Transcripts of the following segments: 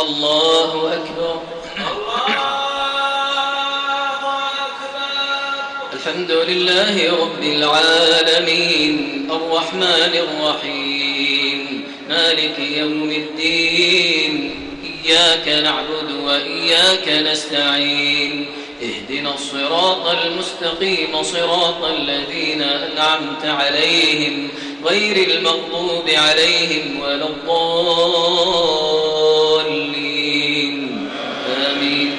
الله أكبر. الحمد لله رب العالمين الرحمن الرحيم مالك يوم الدين إياك نعبد وإياك نستعين اهدنا الصراط المستقيم صراط الذين أنعمت عليهم غير المغضوب عليهم ولا الضالين آمين.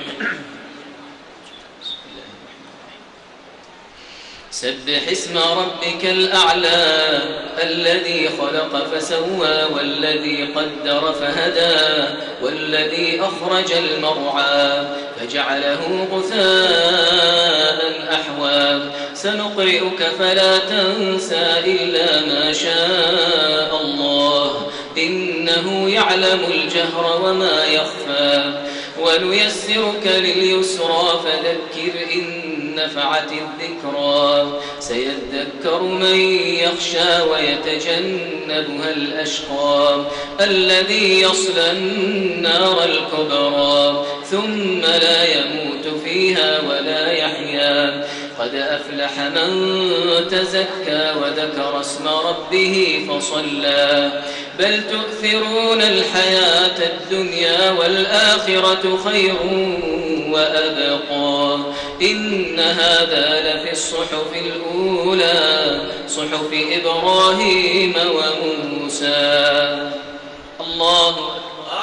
سبح اسم ربك الأعلى الذي خلق فسوى والذي قدر فهدى والذي أخرج المرعى فجعله غثاء أحوى سنقرئك فلا تنسى إلا ما شاء الله إنه يعلم الجهر وما يخفى ونيسرك لليسرى فذكر إن نفعت الذكرى سيذكر من يخشى ويتجنبها الأشقى الذي يصلى النار الكبرى ثم لا يموت فيها ولا يحيا قد أفلح من تزكى وذكر اسم ربه فصلى بل تؤثرون الحياة الدنيا والآخرة خير وأبقى إن هذا لفي الصحف الأولى صحف إبراهيم وموسى. الله أكبر.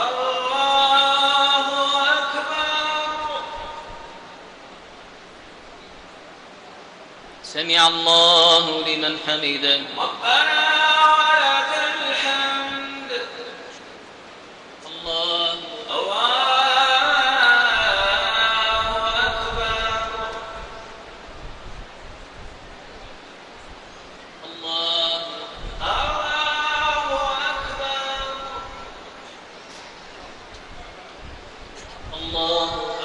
سمع الله لمن حمده ربنا ولك الحمد. الله أكبر. الله أكبر. الله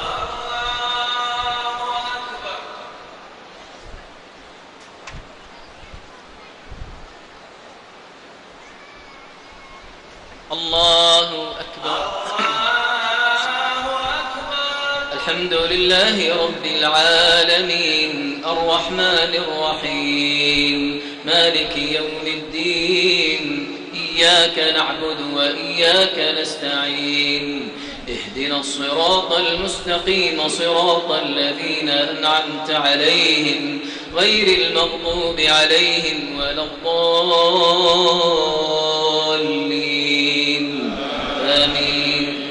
الله أكبر. الحمد لله رب العالمين الرحمن الرحيم مالك يوم الدين إياك نعبد وإياك نستعين اهدنا الصراط المستقيم صراط الذين أنعمت عليهم غير المغضوب عليهم ولا الضالين آمين.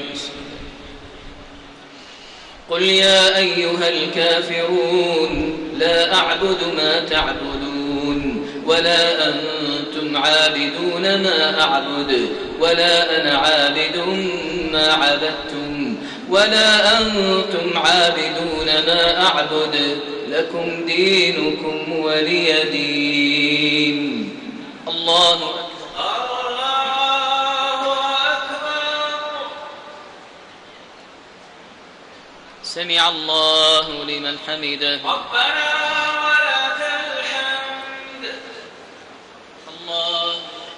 قل يا أيها الكافرون لا أعبد ما تعبدون ولا أنتم عابدون ما أعبد ولا أنا عابد ما عبدتم ولا أنتم عابدون ما أعبد لكم دينكم ولي دين. الله أكبر. سمع الله لمن حمده ربنا ولك الحمد. الله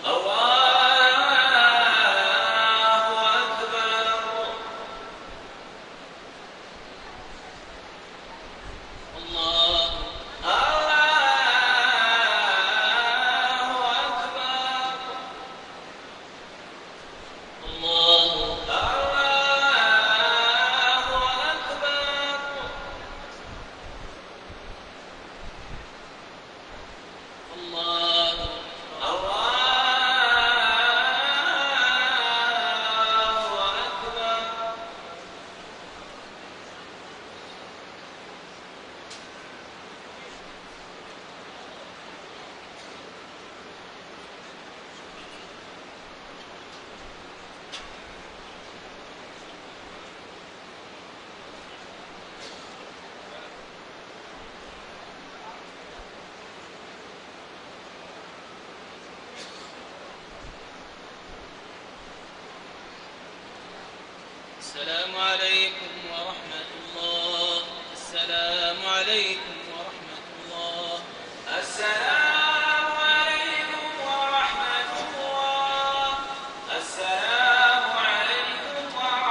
السلام عليكم ورحمة الله. السلام عليكم ورحمة الله. السلام عليكم ورحمة الله. السلام عليكم ورحمة الله.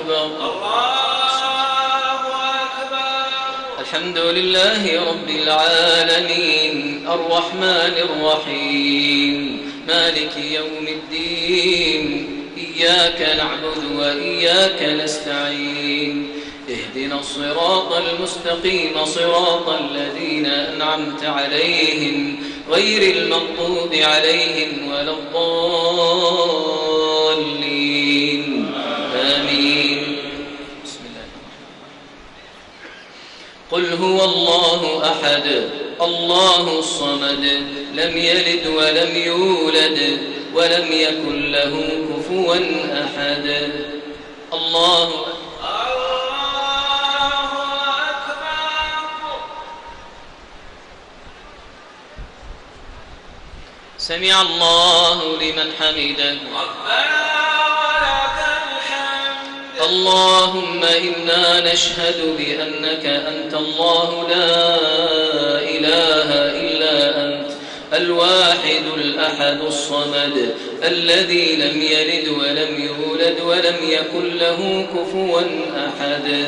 أكبر الله أكبر. الحمد لله رب العالمين الرحمن الرحيم مالك يوم الدين إياك نعبد وإياك نستعين اهدنا الصراط المستقيم صراط الذين أنعمت عليهم غير المغضوب عليهم ولا الضالين آمين. بسم الله قل هو الله أحد الله الصمد لم يلد ولم يولد ولم يكن له كفوا أحد. الله سمع الله لمن حمده ربنا ولك الحمد. اللهم إنا نشهد بأنك أنت الله لا إله إلا أنت الواحد الأحد الصمد الذي لم يلد ولم يولد ولم يكن له كفوا أحد.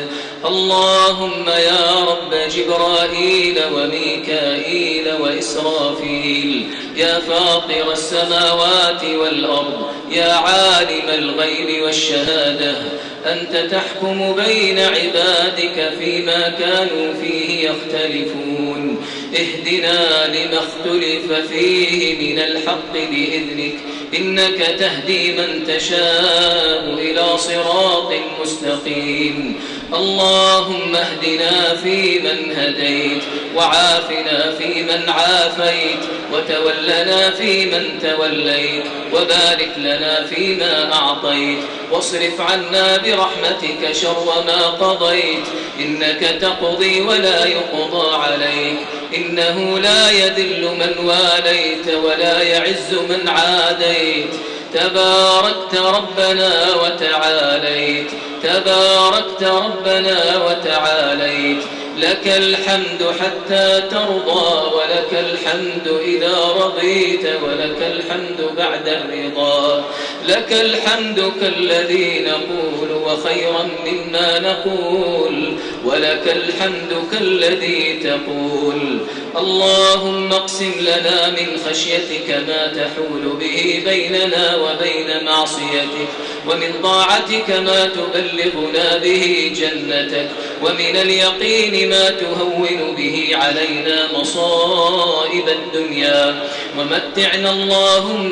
اللهم يا رب جبرائيل وميكائيل وإسرافيل يا فاطر السماوات والأرض يا عالم الغيب والشهادة أنت تحكم بين عبادك فيما كانوا فيه يختلفون اهدنا لما اختلف فيه من الحق بإذنك إنك تهدي من تشاء إلى صراط مستقيم. اللهم اهدنا فيمن هديت وعافنا فيمن عافيت وتولنا فيمن توليت وبارك لنا فيما أعطيت واصرف عنا برحمتك شر ما قضيت إنك تقضي ولا يقضى عليك إنه لا يذل من واليت ولا يعز من عاديت. تباركت ربنا وتعاليت تباركت ربنا وتعاليت لك الحمد حتى ترضى ولك الحمد إذا رضيت ولك الحمد بعد الرضا. لك الحمد كالذي نقول وخيرا مما نقول ولك الحمد كالذي تقول. اللهم اقسم لنا من خشيتك ما تحول به بيننا وبين معصيتك ومن طاعتك ما تبلغنا به جنتك ومن اليقين ما تهون به علينا مصائب الدنيا ومتعنا اللهم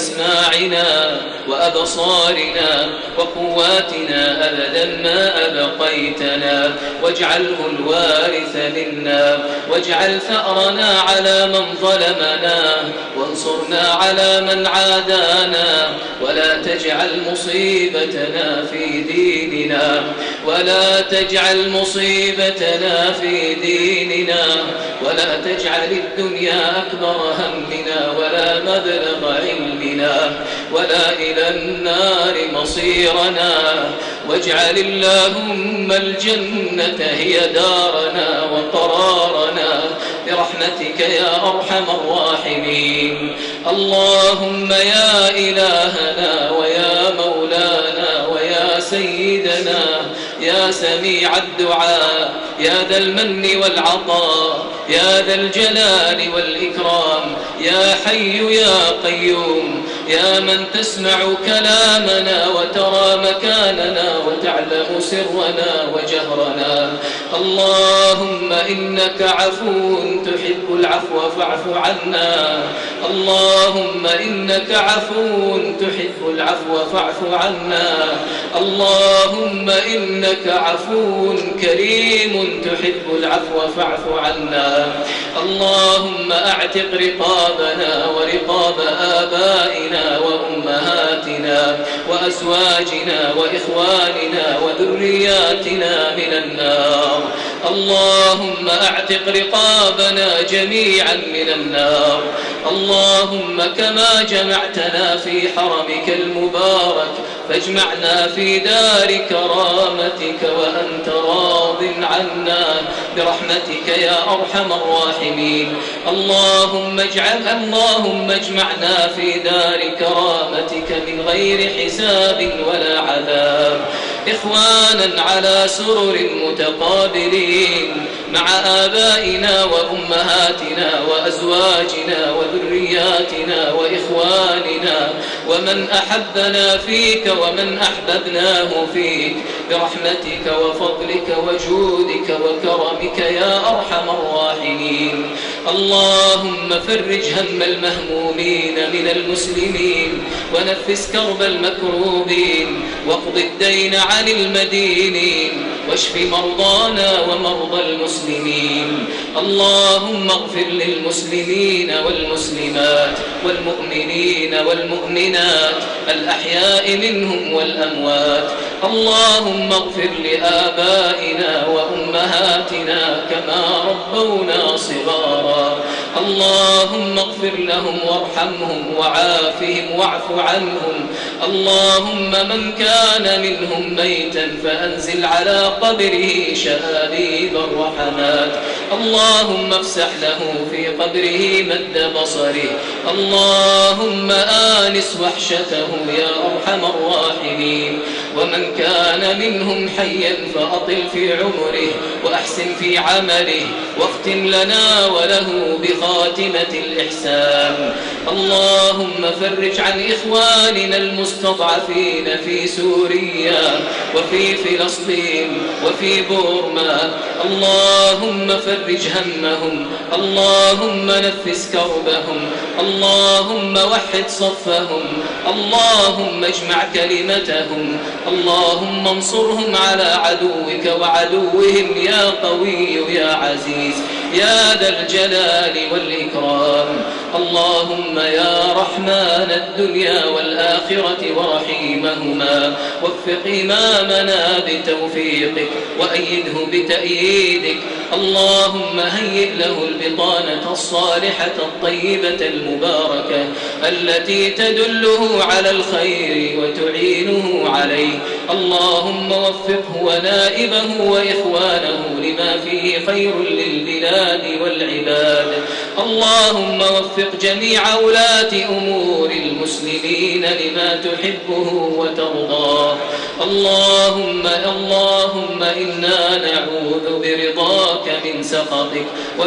بأسماعنا وأبصارنا وقواتنا أبدا ما أبقيتنا واجعله الوارث منا واجعل ثأرنا على من ظلمنا وانصرنا على من عادانا ولا تجعل مصيبتنا في ديننا ولا تجعل مصيبتنا في ديننا ولا تجعل الدنيا أكبر همنا ولا مبلغ علمنا ولا إلى النار مصيرنا واجعل اللهم الجنة هي دارنا وقرارنا برحمتك يا أرحم الراحمين. اللهم يا إلهنا ويا مولانا ويا سيدنا يا سميع الدعاء يا ذا المن والعطاء يا ذا الجلال والإكرام يا حي يا قيوم يا من تسمع كلامنا وترى مكاننا وتعلم سرنا وجهرنا. اللهم إنك عفو تحب العفو فاعف عنا. اللهم إنك عفو تحب العفو فاعف عنا. اللهم إنك عفو كريم تحب العفو فاعف عنا. اللهم أعتق رقابنا ورقاب آبائنا وأمهاتنا وأزواجنا وإخواننا وذرياتنا من النار. اللهم أعتق رقابنا جميعا من النار. اللهم كما جمعتنا في حرمك المبارك فاجمعنا في دار كرامتك وأنت راض عنا برحمتك يا أرحم الراحمين. اللهم اجمعنا في دار كرامتك من غير حساب ولا عذاب. إخوانا على سرر متقابلين مع آبائنا وأمهاتنا وأزواجنا وذرياتنا وإخواننا ومن أحبنا فيك ومن أحببناه فيك برحمتك وفضلك وجودك وكرمك يا أرحم الراحمين. اللهم فرج هم المهمومين من المسلمين ونفس كرب المكروبين واقض الدين عن المدينين واشف مرضانا ومرضى المسلمين. اللهم اغفر للمسلمين والمسلمات والمؤمنين والمؤمنات الأحياء منهم والأموات. اللهم اغفر لآبائنا وأمهاتنا كما ربونا صغارا. اللهم اغفر لهم وارحمهم وعافهم واعف عنهم. اللهم من كان منهم ميتا فأنزل على قبره شهاديب الرحمات. اللهم افسح له في قبره مد بصره. اللهم آنس وحشته يا أرحم الراحمين. ومن كان منهم حيا فأطل في عمره وأحسن في عمله واختم لنا وله بخاتمة الإحسان. اللهم فرج عن إخواننا المستضعفين في سوريا وفي فلسطين وفي بورما. اللهم فرج همهم. اللهم نفس كربهم. اللهم وحد صفهم. اللهم اجمع كلمتهم. اللهم انصرهم على عدوك وعدوهم يا قوي يا عزيز يا ذا الجلال والإكرام. اللهم يا رحمن الدنيا والآخرة ورحيمهما وفق إمامنا بتوفيقك وأيده بتأييدك. اللهم هيئ له البطانة الصالحة الطيبة المباركة التي تدله على الخير وتعينه عليه. اللهم وفقه ونائبه وإخوانه لما فيه خير للبلاد والعباد. اللهم وفق جميع ولاة أمور المسلمين لما تحبه وترضاه. اللهم إنا نعوذ برضاك من سخطك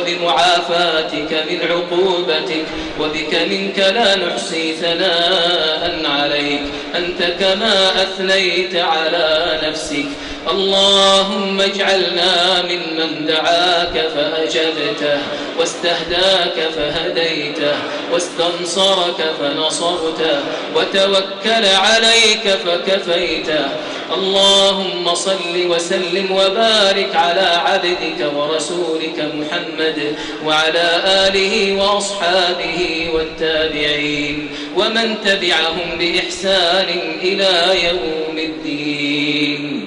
وبمعافاتك من عقوبتك وبك منك لا نحصي ثناء عليك أنت كما أثنيت على نفسك. اللهم اجعلنا ممن دعاك فأجبته واستهداك فهديته واستنصرك فنصرته وتوكل عليك فكفيته. اللهم صل وسلم وبارك على عبدك ورسولك محمد وعلى آله وأصحابه والتابعين ومن تبعهم بإحسان إلى يوم الدين.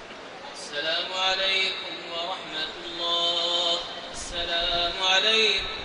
السلام عليكم ورحمة الله. السلام عليكم